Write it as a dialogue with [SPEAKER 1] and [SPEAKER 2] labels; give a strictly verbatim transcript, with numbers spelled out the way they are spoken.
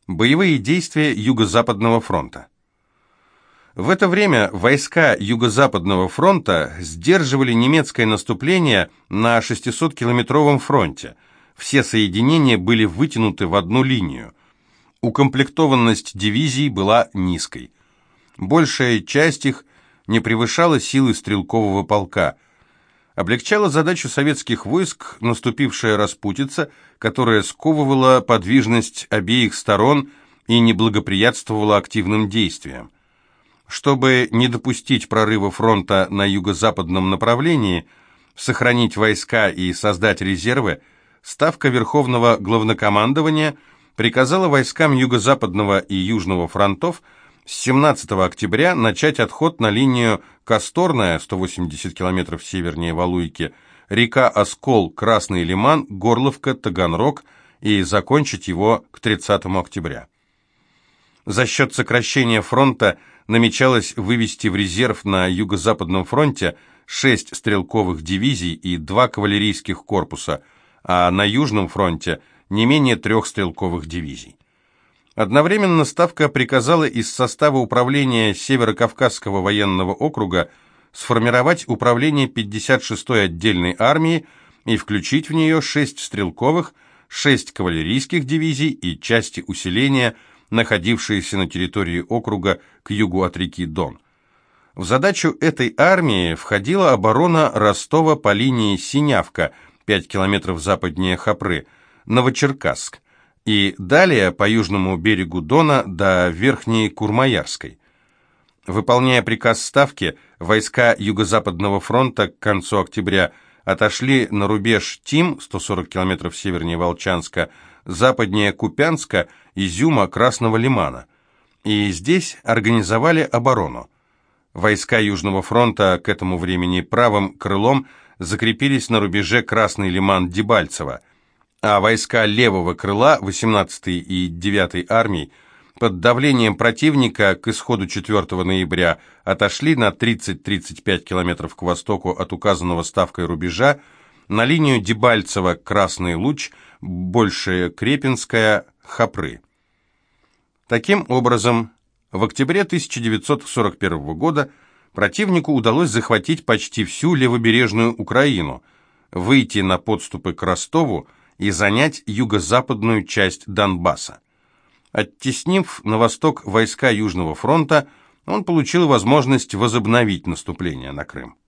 [SPEAKER 1] Боевые действия Юго-Западного фронта. В это время войска Юго-Западного фронта сдерживали немецкое наступление на шестисоткилометровом фронте. Все соединения были вытянуты в одну линию. Укомплектованность дивизий была низкой. Большая часть их не превышала силы стрелкового полка. Облегчала задачу советских войск наступившая распутица, которая сковывала подвижность обеих сторон и не благоприятствовала активным действиям. Чтобы не допустить прорыва фронта на юго-западном направлении, сохранить войска и создать резервы, Ставка Верховного Главнокомандования приказала войскам Юго-Западного и Южного фронтов с семнадцатого октября начать отход на линию Касторная, сто восемьдесят километров севернее Валуйки, река Оскол, Красный Лиман, Горловка, Таганрог и закончить его к тридцатому октября. За счет сокращения фронта намечалось вывести в резерв на Юго-Западном фронте шесть стрелковых дивизий и два кавалерийских корпуса, а на Южном фронте не менее трех стрелковых дивизий. Одновременно Ставка приказала из состава управления Северо-Кавказского военного округа сформировать управление пятьдесят шестой отдельной армии и включить в нее шесть стрелковых, шесть кавалерийских дивизий и части усиления, находившиеся на территории округа к югу от реки Дон. В задачу этой армии входила оборона Ростова по линии Синявка, пять километров западнее Хопры, Новочеркасск, и далее по южному берегу Дона до Верхней Курмаярской. Выполняя приказ Ставки, войска Юго-Западного фронта к концу октября отошли на рубеж Тим, сто сорок километров севернее Волчанска, западнее Купянска, Изюма, Красного Лимана. И здесь организовали оборону. Войска Южного фронта к этому времени правым крылом закрепились на рубеже Красный Лиман-Дебальцево, а войска левого крыла восемнадцатой и девятой армий под давлением противника к исходу четвёртого ноября отошли на тридцать-тридцать пять километров к востоку от указанного Ставкой рубежа на линию Дебальцево-Красный Луч, Большая Крепинская, Хопры. Таким образом, в октябре тысяча девятьсот сорок первого года противнику удалось захватить почти всю левобережную Украину, выйти на подступы к Ростову и занять юго-западную часть Донбасса. Оттеснив на восток войска Южного фронта, он получил возможность возобновить наступление на Крым.